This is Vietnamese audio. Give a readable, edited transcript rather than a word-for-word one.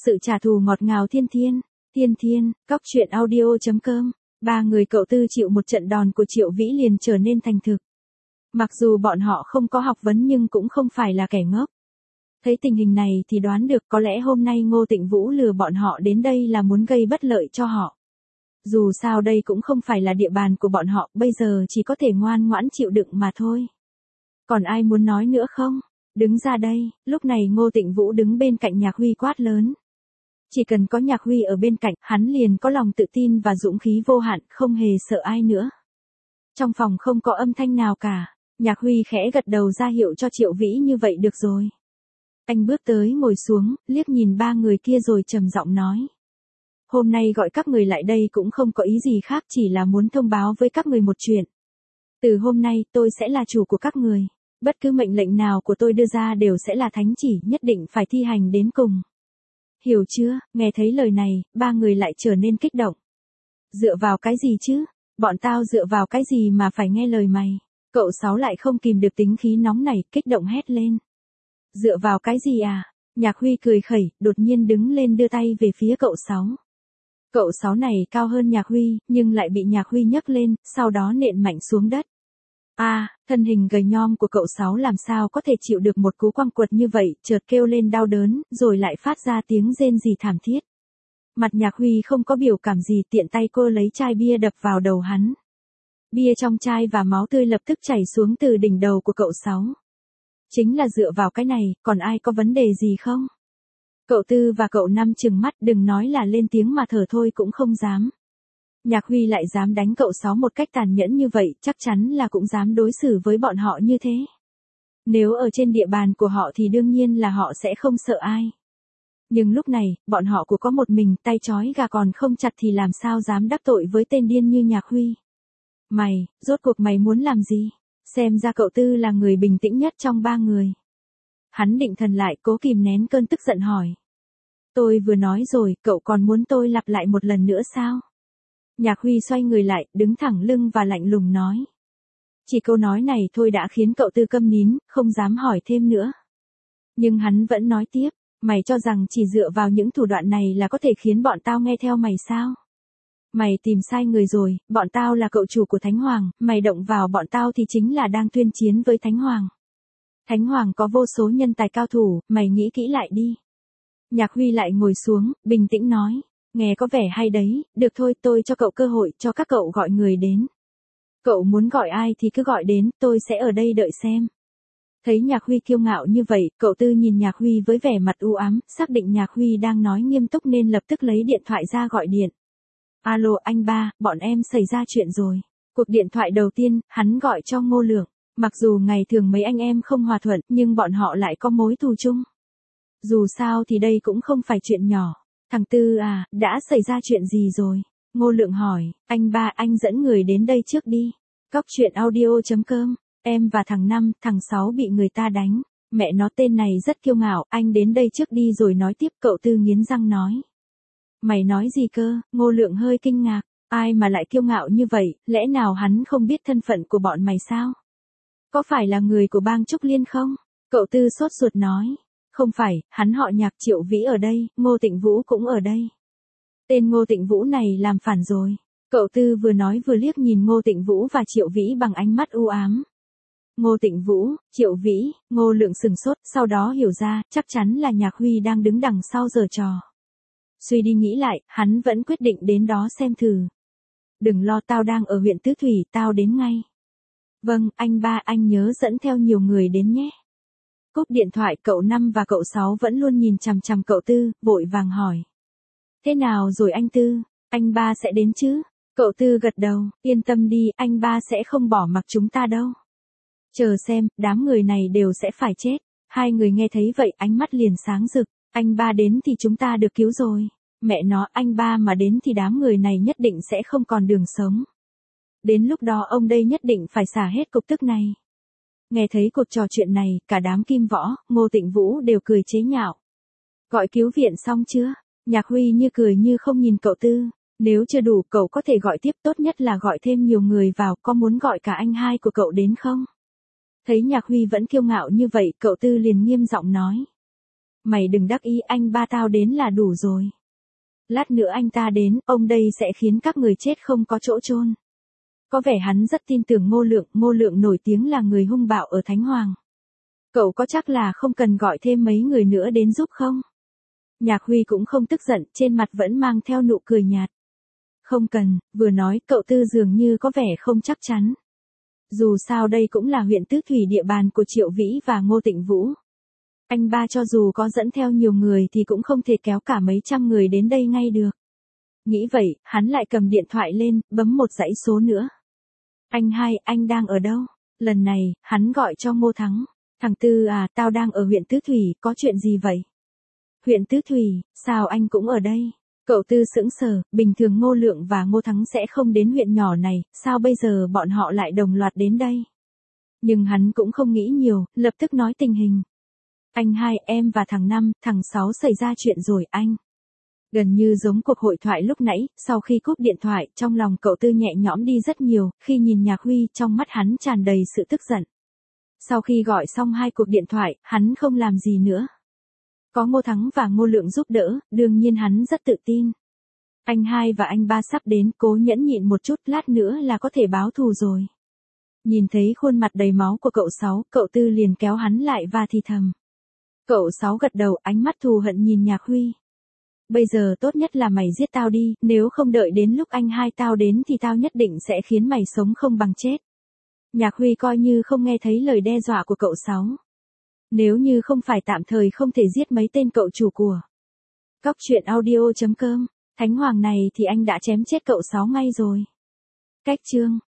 Sự trả thù ngọt ngào Thiên Thiên. Thiên Thiên, cóc truyện audio.com. Ba người cậu Tư chịu một trận đòn của Triệu Vĩ liền trở nên thành thực. Mặc dù bọn họ không có học vấn nhưng cũng không phải là kẻ ngốc. Thấy tình hình này thì đoán được có lẽ hôm nay Ngô Tịnh Vũ lừa bọn họ đến đây là muốn gây bất lợi cho họ. Dù sao đây cũng không phải là địa bàn của bọn họ, bây giờ chỉ có thể ngoan ngoãn chịu đựng mà thôi. Còn ai muốn nói nữa không? Đứng ra đây. Lúc này Ngô Tịnh Vũ đứng bên cạnh Nhạc Huy quát lớn. Chỉ cần có Nhạc Huy ở bên cạnh, hắn liền có lòng tự tin và dũng khí vô hạn, không hề sợ ai nữa. Trong phòng không có âm thanh nào cả, Nhạc Huy khẽ gật đầu ra hiệu cho Triệu Vĩ như vậy được rồi. Anh bước tới ngồi xuống, liếc nhìn ba người kia rồi trầm giọng nói. Hôm nay gọi các người lại đây cũng không có ý gì khác, chỉ là muốn thông báo với các người một chuyện. Từ hôm nay tôi sẽ là chủ của các người. Bất cứ mệnh lệnh nào của tôi đưa ra đều sẽ là thánh chỉ, nhất định phải thi hành đến cùng. Hiểu chưa? Nghe thấy lời này, ba người lại trở nên kích động. Dựa vào cái gì chứ? Bọn tao dựa vào cái gì mà phải nghe lời mày? Cậu Sáu lại không kìm được tính khí nóng này, kích động hét lên. Dựa vào cái gì à? Nhạc Huy cười khẩy, đột nhiên đứng lên đưa tay về phía cậu Sáu. Cậu Sáu này cao hơn Nhạc Huy, nhưng lại bị Nhạc Huy nhấc lên, sau đó nện mạnh xuống đất. Thân hình gầy nhom của cậu Sáu làm sao có thể chịu được một cú quăng quật như vậy, chợt kêu lên đau đớn, rồi lại phát ra tiếng rên rỉ thảm thiết. Mặt Nhạc Huy không có biểu cảm gì, tiện tay cô lấy chai bia đập vào đầu hắn. Bia trong chai và máu tươi lập tức chảy xuống từ đỉnh đầu của cậu Sáu. Chính là dựa vào cái này, còn ai có vấn đề gì không? Cậu Tư và cậu Năm trừng mắt, đừng nói là lên tiếng mà thở thôi cũng không dám. Nhạc Huy lại dám đánh cậu Sáu một cách tàn nhẫn như vậy, chắc chắn là cũng dám đối xử với bọn họ như thế. Nếu ở trên địa bàn của họ thì đương nhiên là họ sẽ không sợ ai. Nhưng lúc này, bọn họ cũng có một mình, tay trói gà còn không chặt thì làm sao dám đắc tội với tên điên như Nhạc Huy. Mày, rốt cuộc mày muốn làm gì? Xem ra cậu Tư là người bình tĩnh nhất trong ba người. Hắn định thần lại, cố kìm nén cơn tức giận hỏi. Tôi vừa nói rồi, cậu còn muốn tôi lặp lại một lần nữa sao? Nhạc Huy xoay người lại, đứng thẳng lưng và lạnh lùng nói. Chỉ câu nói này thôi đã khiến cậu Tư câm nín, không dám hỏi thêm nữa. Nhưng hắn vẫn nói tiếp, mày cho rằng chỉ dựa vào những thủ đoạn này là có thể khiến bọn tao nghe theo mày sao? Mày tìm sai người rồi, bọn tao là cậu chủ của Thánh Hoàng, mày động vào bọn tao thì chính là đang tuyên chiến với Thánh Hoàng. Thánh Hoàng có vô số nhân tài cao thủ, mày nghĩ kỹ lại đi. Nhạc Huy lại ngồi xuống, bình tĩnh nói. Nghe có vẻ hay đấy, được thôi, tôi cho cậu cơ hội, cho các cậu gọi người đến. Cậu muốn gọi ai thì cứ gọi đến, tôi sẽ ở đây đợi xem. Thấy Nhạc Huy kiêu ngạo như vậy, cậu Tư nhìn Nhạc Huy với vẻ mặt u ám, xác định Nhạc Huy đang nói nghiêm túc nên lập tức lấy điện thoại ra gọi điện. Alo anh ba, bọn em xảy ra chuyện rồi. Cuộc điện thoại đầu tiên, hắn gọi cho Ngô Lượng. Mặc dù ngày thường mấy anh em không hòa thuận, nhưng bọn họ lại có mối thù chung. Dù sao thì đây cũng không phải chuyện nhỏ. Thằng Tư à, đã xảy ra chuyện gì rồi? Ngô Lượng hỏi, anh ba anh dẫn người đến đây trước đi. Cóc truyện audio.com, em và thằng Năm, thằng Sáu bị người ta đánh. Mẹ nó tên này rất kiêu ngạo, anh đến đây trước đi rồi nói tiếp, cậu Tư nghiến răng nói. Mày nói gì cơ? Ngô Lượng hơi kinh ngạc, ai mà lại kiêu ngạo như vậy, lẽ nào hắn không biết thân phận của bọn mày sao? Có phải là người của bang Trúc Liên không? Cậu Tư sốt ruột nói. Không phải, hắn họ Nhạc, Triệu Vĩ ở đây, Ngô Tịnh Vũ cũng ở đây. Tên Ngô Tịnh Vũ này làm phản rồi. Cậu Tư vừa nói vừa liếc nhìn Ngô Tịnh Vũ và Triệu Vĩ bằng ánh mắt u ám. Ngô Tịnh Vũ, Triệu Vĩ, Ngô Lượng sừng sốt, sau đó hiểu ra, chắc chắn là Nhạc Huy đang đứng đằng sau giở trò. Suy đi nghĩ lại, hắn vẫn quyết định đến đó xem thử. Đừng lo, tao đang ở huyện Tứ Thủy, tao đến ngay. Vâng, anh ba, anh nhớ dẫn theo nhiều người đến nhé. Cúp điện thoại, cậu Năm và cậu Sáu vẫn luôn nhìn chằm chằm cậu Tư, vội vàng hỏi. Thế nào rồi anh Tư, anh ba sẽ đến chứ? Cậu Tư gật đầu, yên tâm đi, anh ba sẽ không bỏ mặc chúng ta đâu. Chờ xem, đám người này đều sẽ phải chết. Hai người nghe thấy vậy ánh mắt liền sáng rực, anh ba đến thì chúng ta được cứu rồi. Mẹ nó, anh ba mà đến thì đám người này nhất định sẽ không còn đường sống. Đến lúc đó ông đây nhất định phải xả hết cục tức này. Nghe thấy cuộc trò chuyện này, cả đám Kim Võ, Ngô Tịnh Vũ đều cười chế nhạo. Gọi cứu viện xong chưa? Nhạc Huy như cười như không nhìn cậu Tư. Nếu chưa đủ, cậu có thể gọi tiếp, tốt nhất là gọi thêm nhiều người vào, có muốn gọi cả anh hai của cậu đến không? Thấy Nhạc Huy vẫn kiêu ngạo như vậy, cậu Tư liền nghiêm giọng nói. Mày đừng đắc ý, anh ba tao đến là đủ rồi. Lát nữa anh ta đến, ông đây sẽ khiến các người chết không có chỗ chôn. Có vẻ hắn rất tin tưởng Ngô Lượng nổi tiếng là người hung bạo ở Thánh Hoàng. Cậu có chắc là không cần gọi thêm mấy người nữa đến giúp không? Nhạc Huy cũng không tức giận, trên mặt vẫn mang theo nụ cười nhạt. Không cần, vừa nói cậu Tư dường như có vẻ không chắc chắn. Dù sao đây cũng là huyện Tứ Thủy, địa bàn của Triệu Vĩ và Ngô Tịnh Vũ. Anh ba cho dù có dẫn theo nhiều người thì cũng không thể kéo cả mấy trăm người đến đây ngay được. Nghĩ vậy, hắn lại cầm điện thoại lên, bấm một dãy số nữa. Anh hai, anh đang ở đâu? Lần này, hắn gọi cho Ngô Thắng. Thằng Tư à, tao đang ở huyện Tứ Thủy, có chuyện gì vậy? Huyện Tứ Thủy, sao anh cũng ở đây? Cậu Tư sững sờ, bình thường Ngô Lượng và Ngô Thắng sẽ không đến huyện nhỏ này, sao bây giờ bọn họ lại đồng loạt đến đây? Nhưng hắn cũng không nghĩ nhiều, lập tức nói tình hình. Anh hai, em và thằng Năm, thằng Sáu xảy ra chuyện rồi anh. Gần như giống cuộc hội thoại lúc nãy, sau khi cúp điện thoại, trong lòng cậu Tư nhẹ nhõm đi rất nhiều, khi nhìn Nhạc Huy, trong mắt hắn tràn đầy sự tức giận. Sau khi gọi xong 2 cuộc điện thoại, hắn không làm gì nữa. Có Ngô Thắng và Ngô Lượng giúp đỡ, đương nhiên hắn rất tự tin. Anh hai và anh ba sắp đến, cố nhẫn nhịn một chút, lát nữa là có thể báo thù rồi. Nhìn thấy khuôn mặt đầy máu của cậu Sáu, cậu Tư liền kéo hắn lại và thì thầm. Cậu Sáu gật đầu, ánh mắt thù hận nhìn Nhạc Huy. Bây giờ tốt nhất là mày giết tao đi, nếu không đợi đến lúc anh hai tao đến thì tao nhất định sẽ khiến mày sống không bằng chết. Nhạc Huy coi như không nghe thấy lời đe dọa của cậu Sáu. Nếu như không phải tạm thời không thể giết mấy tên cậu chủ của Cóc Truyện Audio.com, Thánh Hoàng này thì anh đã chém chết cậu Sáu ngay rồi. Cách chương